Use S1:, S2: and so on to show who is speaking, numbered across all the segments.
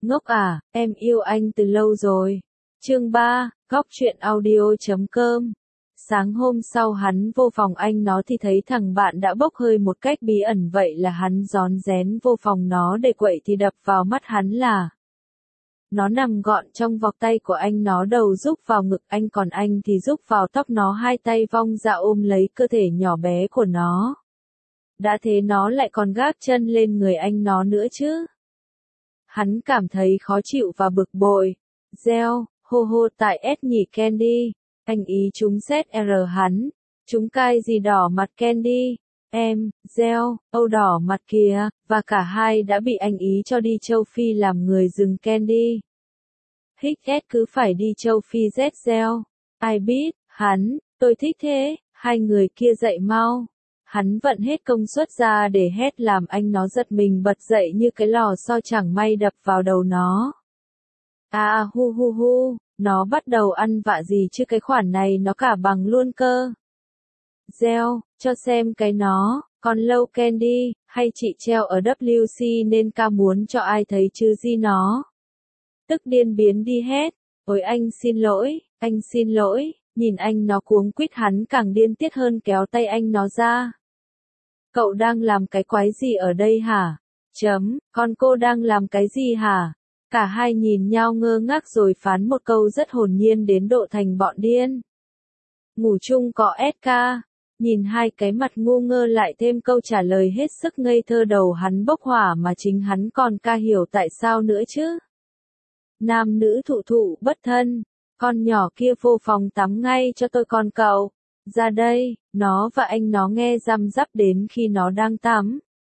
S1: Ngốc à, em yêu anh từ lâu rồi. Chương 3, Góc truyện audio.com. Sáng hôm sau hắn vô phòng anh nó thì thấy thằng bạn đã bốc hơi một cách bí ẩn, vậy là hắn rón rén vô phòng nó để quậy thì đập vào mắt hắn là nó nằm gọn trong vòng tay của anh, nó đầu rúc vào ngực anh còn anh thì rúc vào tóc nó, hai tay vong ra ôm lấy cơ thể nhỏ bé của nó. Đã thế nó lại còn gác chân lên người anh nó nữa chứ. Hắn cảm thấy khó chịu và bực bội. Gieo, hô hô tại S nhỉ Candy. Anh ý chúng ZR hắn. Chúng cai gì đỏ mặt Candy. Em, gieo, Âu đỏ mặt kìa, và cả hai đã bị anh ý cho đi châu Phi làm người rừng Candy. Hích S cứ phải đi châu Phi Z gieo. Ai biết, hắn, tôi thích thế, hai người kia dậy mau. Hắn vận hết công suất ra để hét làm anh nó giật mình bật dậy như cái lò xo chẳng may đập vào đầu nó. À hu hu hu, nó bắt đầu ăn vạ gì chứ, cái khoản này nó cả bằng luôn cơ. Gieo, cho xem cái nó, còn lâu Candy, hay chị treo ở WC nên ca muốn cho ai thấy chứ gì nó. Tức điên biến đi hét, ôi anh xin lỗi, nhìn anh nó cuống quýt hắn càng điên tiết hơn kéo tay anh nó ra. Cậu đang làm cái quái gì ở đây hả? Con cô đang làm cái gì hả? Cả hai nhìn nhau ngơ ngác rồi phán một câu rất hồn nhiên đến độ thành bọn điên. Ngủ chung có SK, nhìn hai cái mặt ngu ngơ lại thêm câu trả lời hết sức ngây thơ, đầu hắn bốc hỏa mà chính hắn còn ca hiểu tại sao nữa chứ. Nam nữ thụ thụ bất thân, con nhỏ kia vô phòng tắm ngay cho tôi con cậu. Ra đây, nó và anh nó nghe răm rắp đến khi nó đang tắm.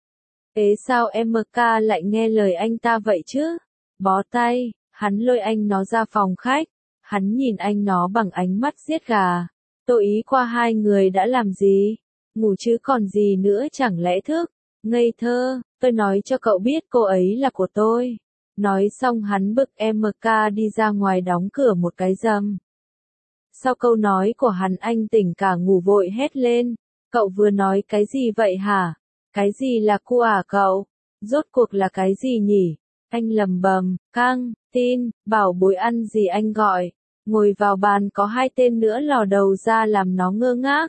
S1: Ế sao MK lại nghe lời anh ta vậy chứ? Bó tay, hắn lôi anh nó ra phòng khách. Hắn nhìn anh nó bằng ánh mắt giết gà. Tôi ý qua hai người đã làm gì? Ngủ chứ còn gì nữa, chẳng lẽ thức? Ngây thơ, tôi nói cho cậu biết cô ấy là của tôi. Nói xong hắn bực MK đi ra ngoài đóng cửa một cái rầm. Sau câu nói của hắn anh tỉnh cả ngủ vội hét lên. Cậu vừa nói cái gì vậy hả? Cái gì là cu à cậu? Rốt cuộc là cái gì nhỉ? Anh lầm bầm, căng, tin, bảo bối ăn gì anh gọi. Ngồi vào bàn có hai tên nữa lò đầu ra làm nó ngơ ngác.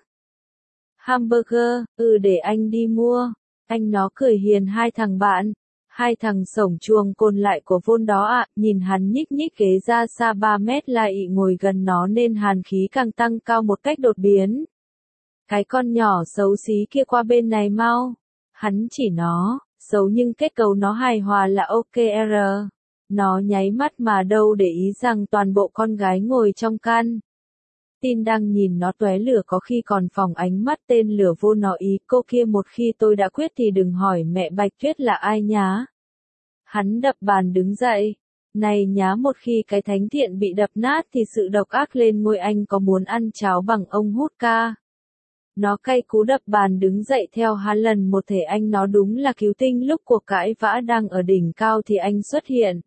S1: Hamburger, để anh đi mua. Anh nó cười hiền hai thằng bạn. Hai thằng sổng chuồng cồn lại của Vôn đó ạ, nhìn hắn nhích nhích ghế ra xa 3 mét lại ngồi gần nó nên hàn khí càng tăng cao một cách đột biến. Cái con nhỏ xấu xí kia qua bên này mau. Hắn chỉ nó, xấu nhưng kết cấu nó hài hòa là OKR. Nó nháy mắt mà đâu để ý rằng toàn bộ con gái ngồi trong căn tin đang nhìn nó tóe lửa, có khi còn phóng ánh mắt tên lửa vô nó ý cô kia, một khi tôi đã quyết thì đừng hỏi mẹ Bạch Tuyết là ai nhá. Hắn đập bàn đứng dậy. Này nhá, một khi cái thánh thiện bị đập nát thì sự độc ác lên ngôi, anh có muốn ăn cháo bằng ông hút ca. Nó cay cú đập bàn đứng dậy theo hắn lần một thể anh nó đúng là cứu tinh, lúc cuộc cãi vã đang ở đỉnh cao thì anh xuất hiện.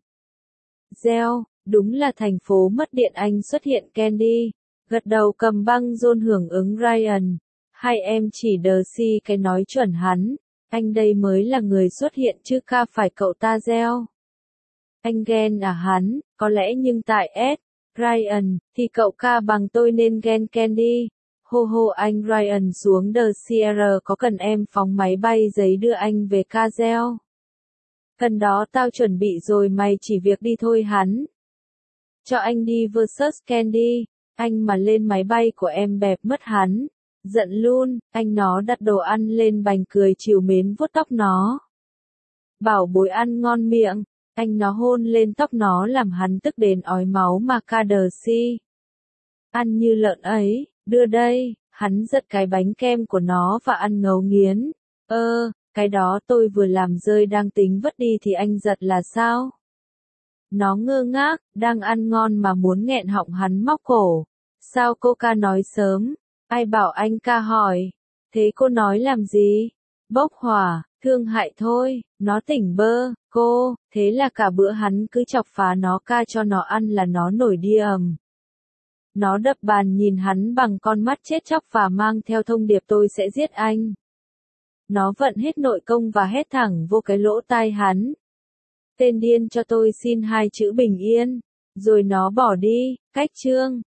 S1: Gieo, đúng là thành phố mất điện anh xuất hiện Candy. Gật đầu cầm băng rôn hưởng ứng Ryan. Hai em chỉ đờ si cái nói chuẩn hắn. Anh đây mới là người xuất hiện chứ ca phải cậu ta gieo. Anh ghen à hắn, có lẽ nhưng tại S. Ryan, thì cậu ca bằng tôi nên ghen Candy. Hô hô anh Ryan xuống đờ CR, có cần em phóng máy bay giấy đưa anh về ca gieo? Cần đó tao chuẩn bị rồi, mày chỉ việc đi thôi hắn. Cho anh đi versus Candy. Anh mà lên máy bay của em bẹp mất hắn. Giận luôn, anh nó đặt đồ ăn lên bành cười trìu mến vuốt tóc nó. Bảo bối ăn ngon miệng, anh nó hôn lên tóc nó làm hắn tức đến ói máu mà ca đờ si. Ăn như lợn ấy, đưa đây, hắn giật cái bánh kem của nó và ăn ngấu nghiến. Cái đó tôi vừa làm rơi đang tính vứt đi thì anh giật là sao? Nó ngơ ngác, đang ăn ngon mà muốn nghẹn họng hắn móc cổ. Sao cô ca nói sớm? Ai bảo anh ca hỏi? Thế cô nói làm gì? Bốc hỏa, thương hại thôi, nó tỉnh bơ, cô, thế là cả bữa hắn cứ chọc phá nó, ca cho nó ăn là nó nổi điềm. Nó đập bàn nhìn hắn bằng con mắt chết chóc và mang theo thông điệp tôi sẽ giết anh. Nó vận hết nội công và hét thẳng vô cái lỗ tai hắn. Tên điên cho tôi xin 2 chữ bình yên. Rồi nó bỏ đi, cách chương.